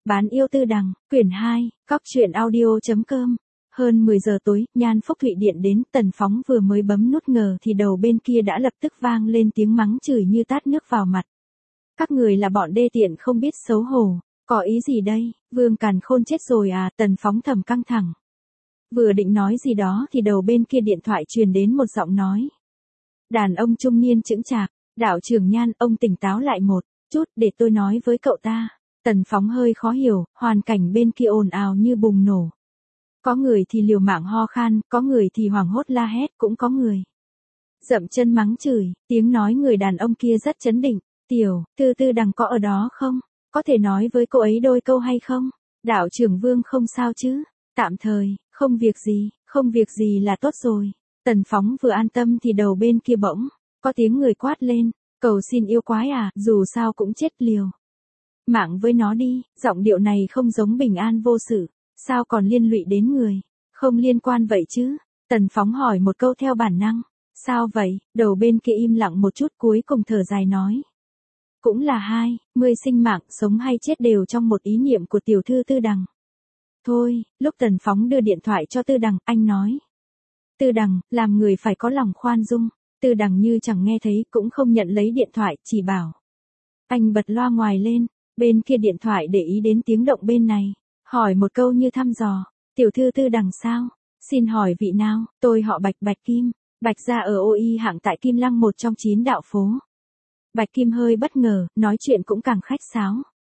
Bán yêu Tư Đằng, quyển 2, Cóc truyện audio.com. Hơn 10 giờ tối, Nhan Phúc Thụy điện đến, Tần Phóng vừa mới bấm nút ngờ thì đầu bên kia đã lập tức vang lên tiếng mắng chửi như tát nước vào mặt. Các người là bọn đê tiện không biết xấu hổ, có ý gì đây, Vương Càn Khôn chết rồi à, Tần Phóng thầm căng thẳng. Vừa định nói gì đó thì đầu bên kia điện thoại truyền đến một giọng nói. Đàn ông trung niên chững chạc, đạo trưởng Nhan, ông tỉnh táo lại một chút để tôi nói với cậu ta. Tần Phóng hơi khó hiểu, hoàn cảnh bên kia ồn ào như bùng nổ. Có người thì liều mạng ho khan, có người thì hoảng hốt la hét, cũng có người dậm chân mắng chửi, tiếng nói người đàn ông kia rất chấn định. Tiểu, Tư Đằng có ở đó không? Có thể nói với cô ấy đôi câu hay không? Đạo trưởng Vương không sao chứ? Tạm thời, không việc gì là tốt rồi. Tần Phóng vừa an tâm thì đầu bên kia bỗng có tiếng người quát lên, cầu xin yêu quái à, dù sao cũng chết liều mạng với nó đi, giọng điệu này không giống bình an vô sự, sao còn liên lụy đến người, không liên quan vậy chứ? Tần Phóng hỏi một câu theo bản năng, sao vậy? Đầu bên kia im lặng một chút cuối cùng thở dài nói. Cũng là 20 sinh mạng, sống hay chết đều trong một ý niệm của tiểu thư Tư Đằng. Thôi, lúc Tần Phóng đưa điện thoại cho Tư Đằng, anh nói. Tư Đằng, làm người phải có lòng khoan dung. Tư Đằng như chẳng nghe thấy cũng không nhận lấy điện thoại, chỉ bảo. Anh bật loa ngoài lên, bên kia điện thoại để ý đến tiếng động bên này. Hỏi một câu như thăm dò, tiểu thư Tư Đằng sao? Xin hỏi vị nào, tôi họ Bạch, Bạch Kim. Bạch gia ở OI hạng tại Kim Lăng, một trong 9 đạo phố. Bạch Kim hơi bất ngờ, nói chuyện cũng càng khách sáo.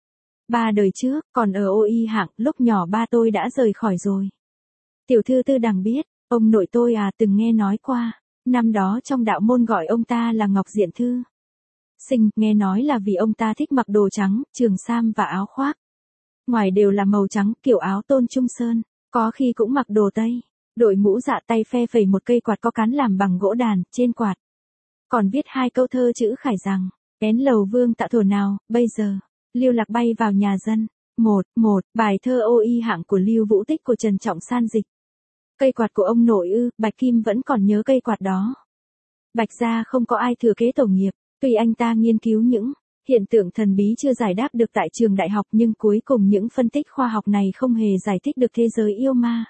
3 đời trước, còn ở OI hạng, lúc nhỏ ba tôi đã rời khỏi rồi. Tiểu thư Tư Đằng biết, ông nội tôi à, từng nghe nói qua. Năm đó trong đạo môn gọi ông ta là Ngọc Diện Thư Sinh, nghe nói là vì ông ta thích mặc đồ trắng, trường sam và áo khoác. Ngoài đều là màu trắng, kiểu áo Tôn Trung Sơn, có khi cũng mặc đồ Tây. Đội mũ dạ tay phe phẩy một cây quạt có cán làm bằng gỗ đàn, trên quạt còn viết 2 câu thơ chữ khải rằng, kén lầu vương tạo thổ nào, bây giờ, Lưu Lạc bay vào nhà dân. Một bài thơ OI hạng của Lưu Vũ Tích của Trần Trọng San dịch. Cây quạt của ông nội ư, Bạch Kim vẫn còn nhớ cây quạt đó. Bạch gia không có ai thừa kế tổ nghiệp, tuy anh ta nghiên cứu những hiện tượng thần bí chưa giải đáp được tại trường đại học, nhưng cuối cùng những phân tích khoa học này không hề giải thích được thế giới yêu ma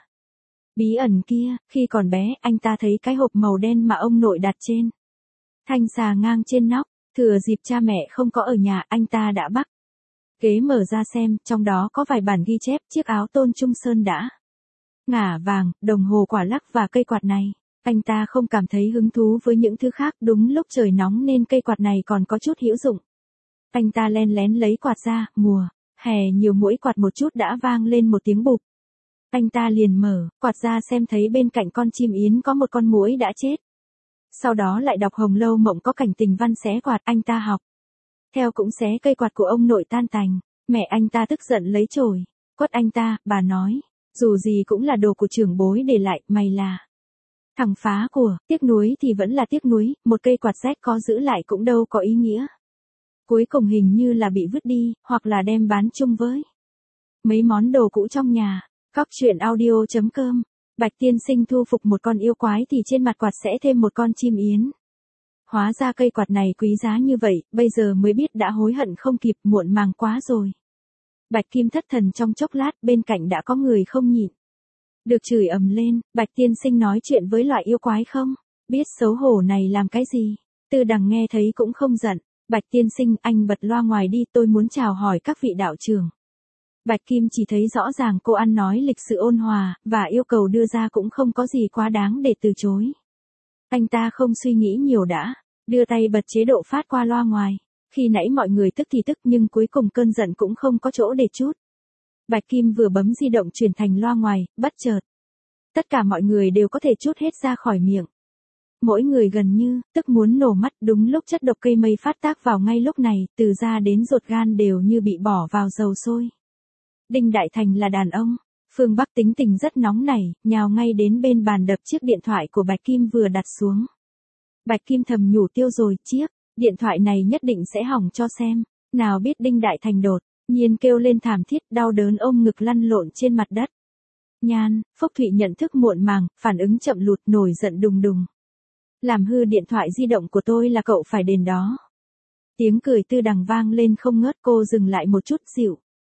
bí ẩn kia. Khi còn bé, anh ta thấy cái hộp màu đen mà ông nội đặt trên thanh xà ngang trên nóc, thừa dịp cha mẹ không có ở nhà, anh ta đã bắt ghế mở ra xem, trong đó có vài bản ghi chép, chiếc áo Tôn Trung Sơn đã ngả vàng, đồng hồ quả lắc và cây quạt này. Anh ta không cảm thấy hứng thú với những thứ khác, đúng lúc trời nóng nên cây quạt này còn có chút hữu dụng. Anh ta len lén lấy quạt ra, mùa hè nhiều muỗi quạt một chút đã vang lên một tiếng bụp. Anh ta liền mở quạt ra xem, thấy bên cạnh con chim yến có một con muỗi đã chết. Sau đó lại đọc Hồng Lâu Mộng có cảnh tình văn xé quạt, anh ta học theo cũng xé cây quạt của ông nội tan tành. Mẹ anh ta tức giận lấy chổi quất anh ta, bà nói, dù gì cũng là đồ của trưởng bối để lại, mày là thằng phá của, tiếc nuối thì vẫn là tiếc nuối, một cây quạt rách có giữ lại cũng đâu có ý nghĩa. Cuối cùng hình như là bị vứt đi, hoặc là đem bán chung với mấy món đồ cũ trong nhà. Cóc truyện audio.com. Bạch tiên sinh thu phục một con yêu quái thì trên mặt quạt sẽ thêm một con chim yến. Hóa ra cây quạt này quý giá như vậy, bây giờ mới biết đã hối hận không kịp, muộn màng quá rồi. Bạch Kim thất thần trong chốc lát, bên cạnh đã có người không nhịn được chửi ầm lên, Bạch tiên sinh nói chuyện với loại yêu quái không? Biết xấu hổ này làm cái gì? Tư Đằng nghe thấy cũng không giận. Bạch tiên sinh, anh bật loa ngoài đi, tôi muốn chào hỏi các vị đạo trưởng. Bạch Kim chỉ thấy rõ ràng cô ăn nói lịch sự ôn hòa, và yêu cầu đưa ra cũng không có gì quá đáng để từ chối. Anh ta không suy nghĩ nhiều đã đưa tay bật chế độ phát qua loa ngoài. Khi nãy mọi người tức thì tức, nhưng cuối cùng cơn giận cũng không có chỗ để trút. Bạch Kim vừa bấm di động chuyển thành loa ngoài, bất chợt tất cả mọi người đều có thể trút hết ra khỏi miệng. Mỗi người gần như tức muốn nổ mắt. Đúng lúc chất độc cây mây phát tác vào ngay lúc này, từ da đến ruột gan đều như bị bỏ vào dầu sôi. Đinh Đại Thành là đàn ông, phương Bắc tính tình rất nóng nảy, nhào ngay đến bên bàn đập chiếc điện thoại của Bạch Kim vừa đặt xuống. Bạch Kim thầm nhủ tiêu rồi, chiếc điện thoại này nhất định sẽ hỏng cho xem. Nào biết Đinh Đại Thành đột nhiên kêu lên thảm thiết, đau đớn ôm ngực lăn lộn trên mặt đất. Nhan Phúc Thụy nhận thức muộn màng, phản ứng chậm lụt, nổi giận đùng đùng. Làm hư điện thoại di động của tôi là cậu phải đền đó. Tiếng cười Tư Đằng vang lên không ngớt, cô dừng lại một chút, dịu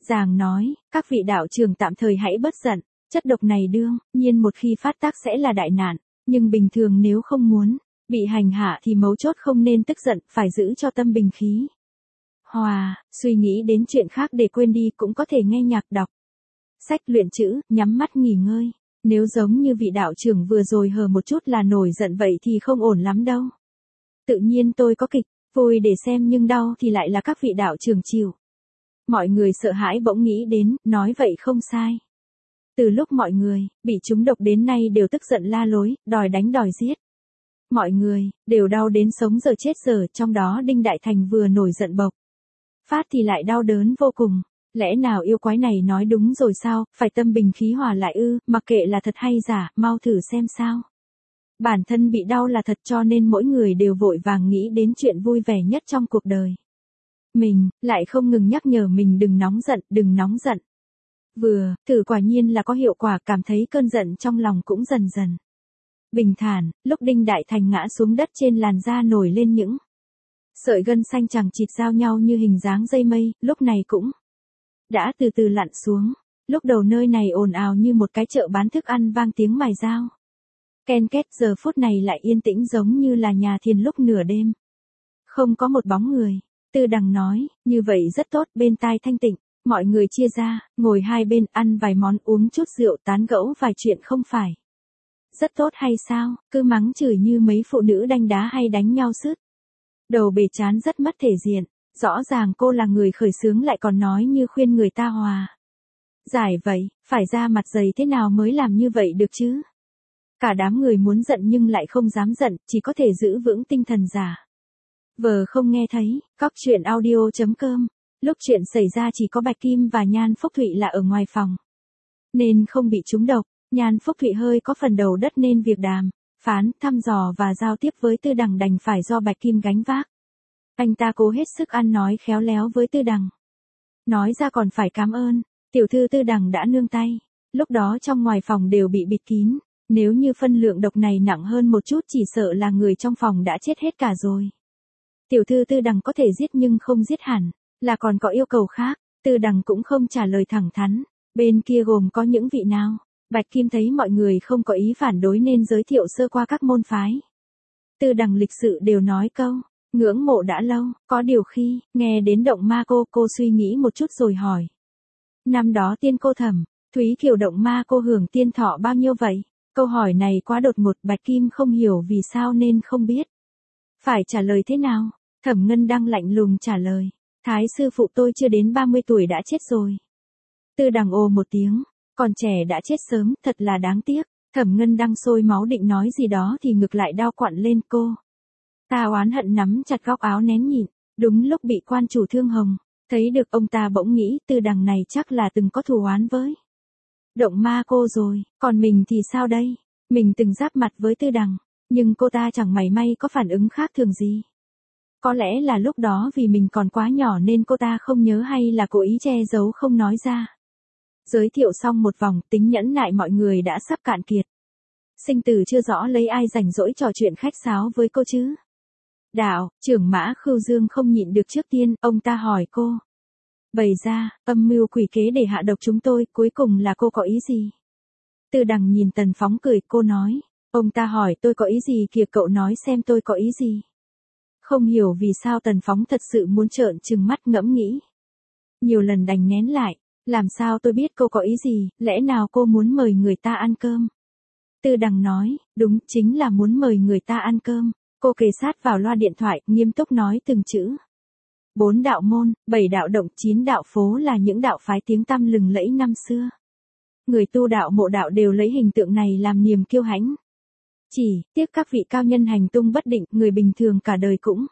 Giàng nói, các vị đạo trưởng tạm thời hãy bớt giận, chất độc này đương nhiên một khi phát tác sẽ là đại nạn, nhưng bình thường nếu không muốn bị hành hạ thì mấu chốt không nên tức giận, phải giữ cho tâm bình khí hòa, suy nghĩ đến chuyện khác để quên đi, cũng có thể nghe nhạc, đọc sách, luyện chữ, nhắm mắt nghỉ ngơi. Nếu giống như vị đạo trưởng vừa rồi hờ một chút là nổi giận vậy thì không ổn lắm đâu. Tự nhiên tôi có kịch vui để xem nhưng đau thì lại là các vị đạo trưởng chịu. Mọi người sợ hãi bỗng nghĩ đến, nói vậy không sai. Từ lúc mọi người bị trúng độc đến nay đều tức giận la lối, đòi đánh đòi giết. Mọi người đều đau đến sống giờ chết giờ, trong đó Đinh Đại Thành vừa nổi giận bộc phát thì lại đau đớn vô cùng. Lẽ nào yêu quái này nói đúng rồi sao, phải tâm bình khí hòa lại ư, mặc kệ là thật hay giả, mau thử xem sao. Bản thân bị đau là thật cho nên mỗi người đều vội vàng nghĩ đến chuyện vui vẻ nhất trong cuộc đời. Mình, lại không ngừng nhắc nhở mình đừng nóng giận, đừng nóng giận. Vừa, thử quả nhiên là có hiệu quả, cảm thấy cơn giận trong lòng cũng dần dần bình thản, lúc Đinh Đại Thành ngã xuống đất trên làn da nổi lên những sợi gân xanh chằng chịt giao nhau như hình dáng dây mây, lúc này cũng đã từ từ lặn xuống. Lúc đầu nơi này ồn ào như một cái chợ bán thức ăn vang tiếng mài dao ken két, giờ phút này lại yên tĩnh giống như là nhà thiền lúc nửa đêm. Không có một bóng người. Tư Đằng nói, như vậy rất tốt, bên tai thanh tịnh. Mọi người chia ra, ngồi hai bên, ăn vài món, uống chút rượu, tán gẫu vài chuyện, không phải rất tốt hay sao, cứ mắng chửi như mấy phụ nữ đanh đá hay đánh nhau sứt đầu bề chán, rất mất thể diện. Rõ ràng cô là người khởi xướng lại còn nói như khuyên người ta hòa giải vậy, phải ra mặt dày thế nào mới làm như vậy được chứ. Cả đám người muốn giận nhưng lại không dám giận, chỉ có thể giữ vững tinh thần giả vờ không nghe thấy. Cóc truyện audio.com. Lúc chuyện xảy ra chỉ có Bạch Kim và Nhan Phúc Thụy là ở ngoài phòng, nên không bị trúng độc. Nhan Phúc Thụy hơi có phần đầu đất nên việc đàm phán, thăm dò và giao tiếp với Tư Đằng đành phải do Bạch Kim gánh vác. Anh ta cố hết sức ăn nói khéo léo với Tư Đằng. Nói ra còn phải cảm ơn tiểu thư Tư Đằng đã nương tay. Lúc đó trong ngoài phòng đều bị bịt kín. Nếu như phân lượng độc này nặng hơn một chút chỉ sợ là người trong phòng đã chết hết cả rồi. Tiểu thư Tư Đằng có thể giết nhưng không giết hẳn, là còn có yêu cầu khác. Tư Đằng cũng không trả lời thẳng thắn. Bên kia gồm có những vị nào? Bạch Kim thấy mọi người không có ý phản đối nên giới thiệu sơ qua các môn phái. Tư Đằng lịch sự đều nói câu ngưỡng mộ đã lâu, có điều khi nghe đến động ma cô suy nghĩ một chút rồi hỏi. Năm đó tiên cô Thẩm Thúy Kiều động ma cô hưởng tiên thọ bao nhiêu vậy? Câu hỏi này quá đột ngột, Bạch Kim không hiểu vì sao nên không biết phải trả lời thế nào. Thẩm Ngân Đăng lạnh lùng trả lời. Thái sư phụ tôi chưa đến 30 tuổi đã chết rồi. Tư Đằng ồ một tiếng. Còn trẻ đã chết sớm, thật là đáng tiếc. Thẩm Ngân Đăng sôi máu định nói gì đó thì ngực lại đau quặn lên cô. Ta oán hận nắm chặt góc áo nén nhịn. Đúng lúc bị quan chủ Thương Hồng thấy được, ông ta bỗng nghĩ Tư Đằng này chắc là từng có thù oán với động ma cô rồi. Còn mình thì sao đây? Mình từng giáp mặt với Tư Đằng, nhưng cô ta chẳng mảy may có phản ứng khác thường gì. Có lẽ là lúc đó vì mình còn quá nhỏ nên cô ta không nhớ, hay là cố ý che giấu không nói ra. Giới thiệu xong một vòng, tính nhẫn nại mọi người đã sắp cạn kiệt. Sinh tử chưa rõ, lấy ai rảnh rỗi trò chuyện khách sáo với cô chứ. Đạo trưởng Mã Khưu Dương không nhịn được, trước tiên ông ta hỏi cô. Bày ra âm mưu quỷ kế để hạ độc chúng tôi, cuối cùng là cô có ý gì? Tư Đằng nhìn Tần Phóng cười, cô nói. Ông ta hỏi tôi có ý gì kìa, cậu nói xem tôi có ý gì. Không hiểu vì sao Tần Phóng thật sự muốn trợn trừng mắt, ngẫm nghĩ nhiều lần đành nén lại. Làm sao tôi biết cô có ý gì, lẽ nào cô muốn mời người ta ăn cơm? Tư Đằng nói, đúng, chính là muốn mời người ta ăn cơm. Cô kề sát vào loa điện thoại, nghiêm túc nói từng chữ. 4 đạo môn, 7 đạo động, 9 đạo phố là những đạo phái tiếng tăm lừng lẫy năm xưa. Người tu đạo mộ đạo đều lấy hình tượng này làm niềm kiêu hãnh. Chỉ tiếc các vị cao nhân hành tung bất định, người bình thường cả đời cũng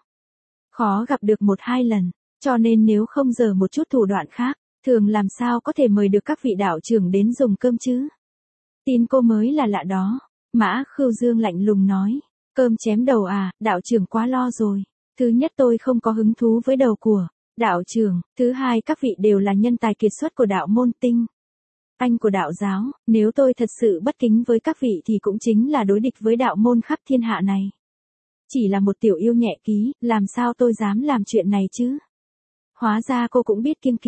khó gặp được 1-2 lần, cho nên nếu không giờ một chút thủ đoạn khác, thường làm sao có thể mời được các vị đạo trưởng đến dùng cơm chứ? Tin cô mới là lạ đó. Mã Khưu Dương lạnh lùng nói. Cơm chém đầu à, đạo trưởng quá lo rồi. Thứ nhất tôi không có hứng thú với đầu của đạo trưởng. Thứ hai các vị đều là nhân tài kiệt xuất của đạo môn tinh anh của đạo giáo. Nếu tôi thật sự bất kính với các vị thì cũng chính là đối địch với đạo môn khắp thiên hạ này. Chỉ là một tiểu yêu nhẹ ký, làm sao tôi dám làm chuyện này chứ? Hóa ra cô cũng biết kiêng kỵ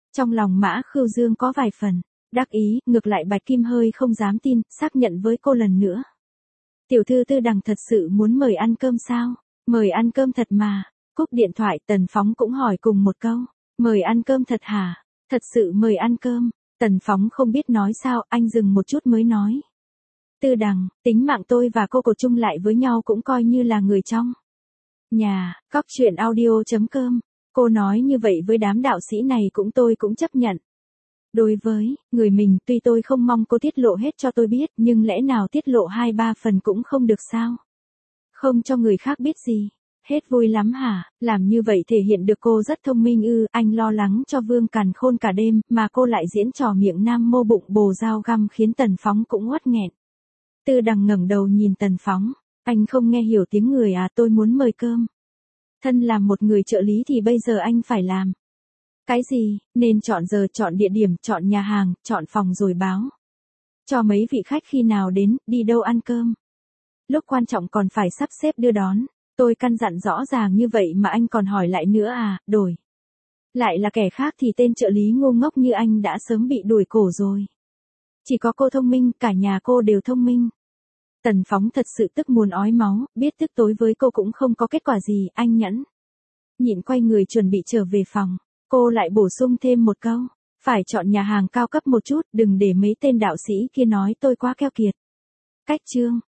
Trong lòng Mã Khưu Dương có vài phần đắc ý, ngược lại Bạch Kim hơi không dám tin, xác nhận với cô lần nữa. Tiểu thư Tư Đằng thật sự muốn mời ăn cơm sao? Mời ăn cơm thật mà. Cúp điện thoại, Tần Phóng cũng hỏi cùng một câu. Mời ăn cơm thật hả? Thật sự mời ăn cơm. Tần Phóng không biết nói sao, anh dừng một chút mới nói. Tư Đằng, tính mạng tôi và cô chung lại với nhau cũng coi như là người trong nhà. Cóc truyện audio.com. Cô nói như vậy với đám đạo sĩ này tôi cũng chấp nhận. Đối với người mình, tuy tôi không mong cô tiết lộ hết cho tôi biết, nhưng lẽ nào tiết lộ 2-3 phần cũng không được sao? Không cho người khác biết gì. Hết vui lắm hả? Làm như vậy thể hiện được cô rất thông minh ư? Anh lo lắng cho Vương Càn Khôn cả đêm, mà cô lại diễn trò miệng nam mô bụng bồ dao găm khiến Tần Phóng cũng uất nghẹn. Tư Đằng ngẩng đầu nhìn Tần Phóng. Anh không nghe hiểu tiếng người à? Tôi muốn mời cơm. Thân làm một người trợ lý thì bây giờ anh phải làm cái gì? Nên chọn giờ, chọn địa điểm, chọn nhà hàng, chọn phòng rồi báo cho mấy vị khách khi nào đến, đi đâu ăn cơm. Lúc quan trọng còn phải sắp xếp đưa đón. Tôi căn dặn rõ ràng như vậy mà anh còn hỏi lại nữa à? Đổi lại là kẻ khác thì tên trợ lý ngu ngốc như anh đã sớm bị đuổi cổ rồi. Chỉ có cô thông minh, cả nhà cô đều thông minh. Tần Phóng thật sự tức muốn ói máu, biết tức tối với cô cũng không có kết quả gì, anh nhẫn nhịn quay người chuẩn bị trở về phòng. Cô lại bổ sung thêm một câu. Phải chọn nhà hàng cao cấp một chút, đừng để mấy tên đạo sĩ kia nói tôi quá keo kiệt. Cách chương